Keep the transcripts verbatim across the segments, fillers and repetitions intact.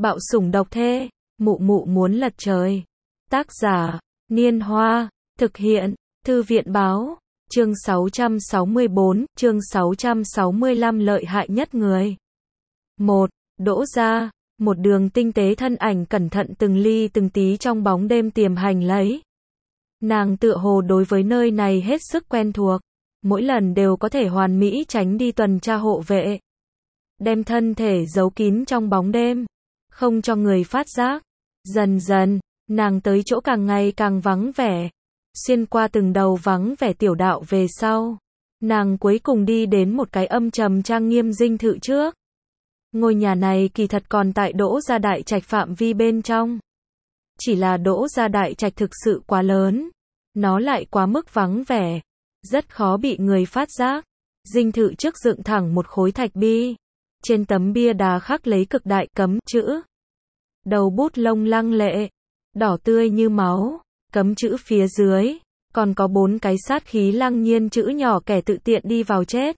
Bạo sủng độc thê, mụ mụ muốn lật trời. Tác giả, Niên Hoa, thực hiện, Thư viện báo, chương sáu trăm sáu mươi bốn, chương sáu trăm sáu mươi lăm lợi hại nhất người. một. Đỗ Gia, một đường tinh tế thân ảnh cẩn thận từng ly từng tí trong bóng đêm tiềm hành lấy. Nàng tựa hồ đối với nơi này hết sức quen thuộc, mỗi lần đều có thể hoàn mỹ tránh đi tuần tra hộ vệ. Đem thân thể giấu kín trong bóng đêm, không cho người phát giác. Dần dần, nàng tới chỗ càng ngày càng vắng vẻ. Xuyên qua từng đầu vắng vẻ tiểu đạo về sau, nàng cuối cùng đi đến một cái âm trầm trang nghiêm dinh thự trước. Ngôi nhà này kỳ thật còn tại Đỗ Gia đại trạch phạm vi bên trong. Chỉ là Đỗ Gia đại trạch thực sự quá lớn, nó lại quá mức vắng vẻ, rất khó bị người phát giác. Dinh thự trước dựng thẳng một khối thạch bi, trên tấm bia đá khắc lấy cực đại cấm chữ. Đầu bút lông lăng lệ, đỏ tươi như máu, cấm chữ phía dưới, còn có bốn cái sát khí lăng nhiên chữ nhỏ kẻ tự tiện đi vào chết.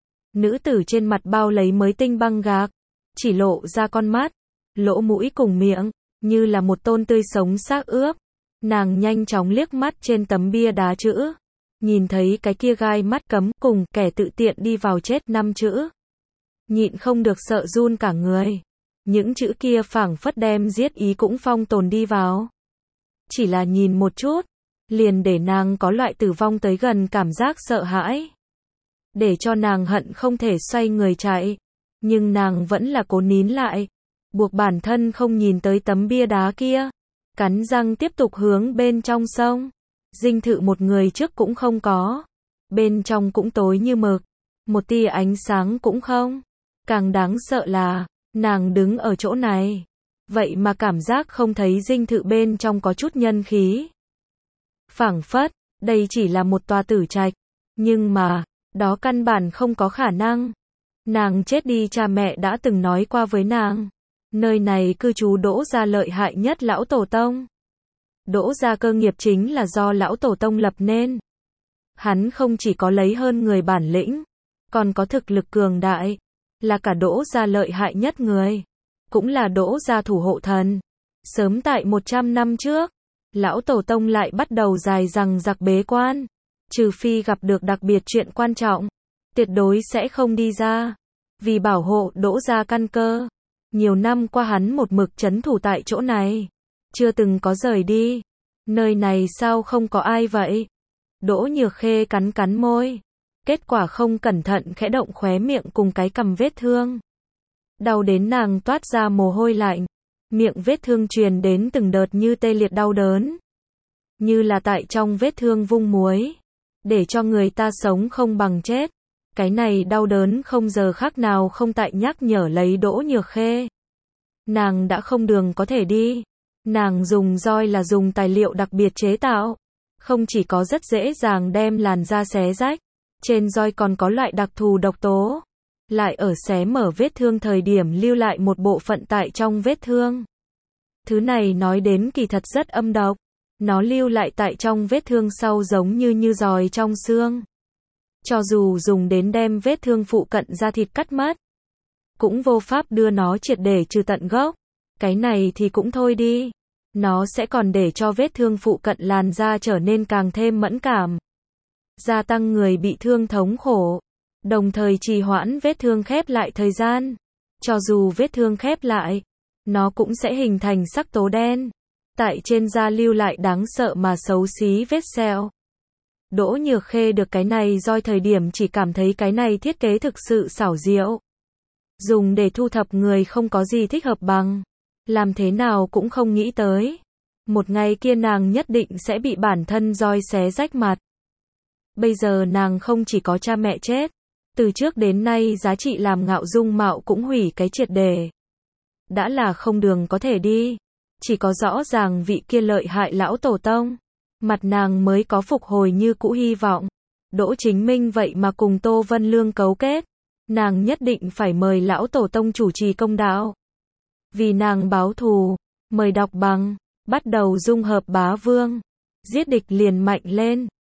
Nữ tử trên mặt bao lấy mới tinh băng gạc, chỉ lộ ra con mắt, lỗ mũi cùng miệng, như là một tôn tươi sống xác ướp. Nàng nhanh chóng liếc mắt trên tấm bia đá chữ, nhìn thấy cái kia gai mắt cấm cùng kẻ tự tiện đi vào chết năm chữ. Nhịn không được sợ run cả người. Những chữ kia phảng phất đem giết ý cũng phong tồn đi vào. Chỉ là nhìn một chút, liền để nàng có loại tử vong tới gần cảm giác sợ hãi. Để cho nàng hận không thể xoay người chạy. Nhưng nàng vẫn là cố nín lại, buộc bản thân không nhìn tới tấm bia đá kia. Cắn răng tiếp tục hướng bên trong sông. Dinh thự một người trước cũng không có. Bên trong cũng tối như mực. Một tia ánh sáng cũng không. Càng đáng sợ là, nàng đứng ở chỗ này. Vậy mà cảm giác không thấy dinh thự bên trong có chút nhân khí. Phảng phất, đây chỉ là một tòa tử trạch. Nhưng mà, đó căn bản không có khả năng. Nàng chết đi cha mẹ đã từng nói qua với nàng. Nơi này cư trú Đỗ Gia lợi hại nhất lão tổ tông. Đỗ Gia cơ nghiệp chính là do lão tổ tông lập nên. Hắn không chỉ có lấy hơn người bản lĩnh, còn có thực lực cường đại, là cả Đỗ Gia lợi hại nhất người, cũng là Đỗ Gia thủ hộ thần. Sớm tại một trăm năm trước, lão tổ tông lại bắt đầu dài dằng dặc bế quan, trừ phi gặp được đặc biệt chuyện quan trọng, tuyệt đối sẽ không đi ra. Vì bảo hộ Đỗ Gia căn cơ, nhiều năm qua hắn một mực trấn thủ tại chỗ này, chưa từng có rời đi. Nơi này sao không có ai vậy? Đỗ Nhược Khê cắn cắn môi, kết quả không cẩn thận khẽ động khóe miệng cùng cái cằm vết thương. Đau đến nàng toát ra mồ hôi lạnh, miệng vết thương truyền đến từng đợt như tê liệt đau đớn. Như là tại trong vết thương vung muối, để cho người ta sống không bằng chết. Cái này đau đớn không giờ khác nào không tại nhắc nhở lấy Đỗ Nhược Khê. Nàng đã không đường có thể đi. Nàng dùng roi là dùng tài liệu đặc biệt chế tạo. Không chỉ có rất dễ dàng đem làn da xé rách, trên roi còn có loại đặc thù độc tố. Lại ở xé mở vết thương thời điểm lưu lại một bộ phận tại trong vết thương. Thứ này nói đến kỳ thật rất âm độc. Nó lưu lại tại trong vết thương sau giống như như giòi trong xương. Cho dù dùng đến đem vết thương phụ cận da thịt cắt mất, cũng vô pháp đưa nó triệt để trừ tận gốc. Cái này thì cũng thôi đi. Nó sẽ còn để cho vết thương phụ cận làn da trở nên càng thêm mẫn cảm. Gia tăng người bị thương thống khổ. Đồng thời trì hoãn vết thương khép lại thời gian. Cho dù vết thương khép lại, nó cũng sẽ hình thành sắc tố đen. Tại trên da lưu lại đáng sợ mà xấu xí vết sẹo. Đỗ Nhược Khê được cái này roi thời điểm chỉ cảm thấy cái này thiết kế thực sự xảo diệu. Dùng để thu thập người không có gì thích hợp bằng. Làm thế nào cũng không nghĩ tới. Một ngày kia nàng nhất định sẽ bị bản thân roi xé rách mặt. Bây giờ nàng không chỉ có cha mẹ chết. Từ trước đến nay giá trị làm ngạo dung mạo cũng hủy cái triệt đề. Đã là không đường có thể đi. Chỉ có rõ ràng vị kia lợi hại lão tổ tông. Mặt nàng mới có phục hồi như cũ hy vọng. Đỗ Chính Minh vậy mà cùng Tô Vân Lương cấu kết. Nàng nhất định phải mời lão tổ tông chủ trì công đạo. Vì nàng báo thù, mời đọc bằng, bắt đầu dung hợp bá vương. Giết địch liền mạnh lên.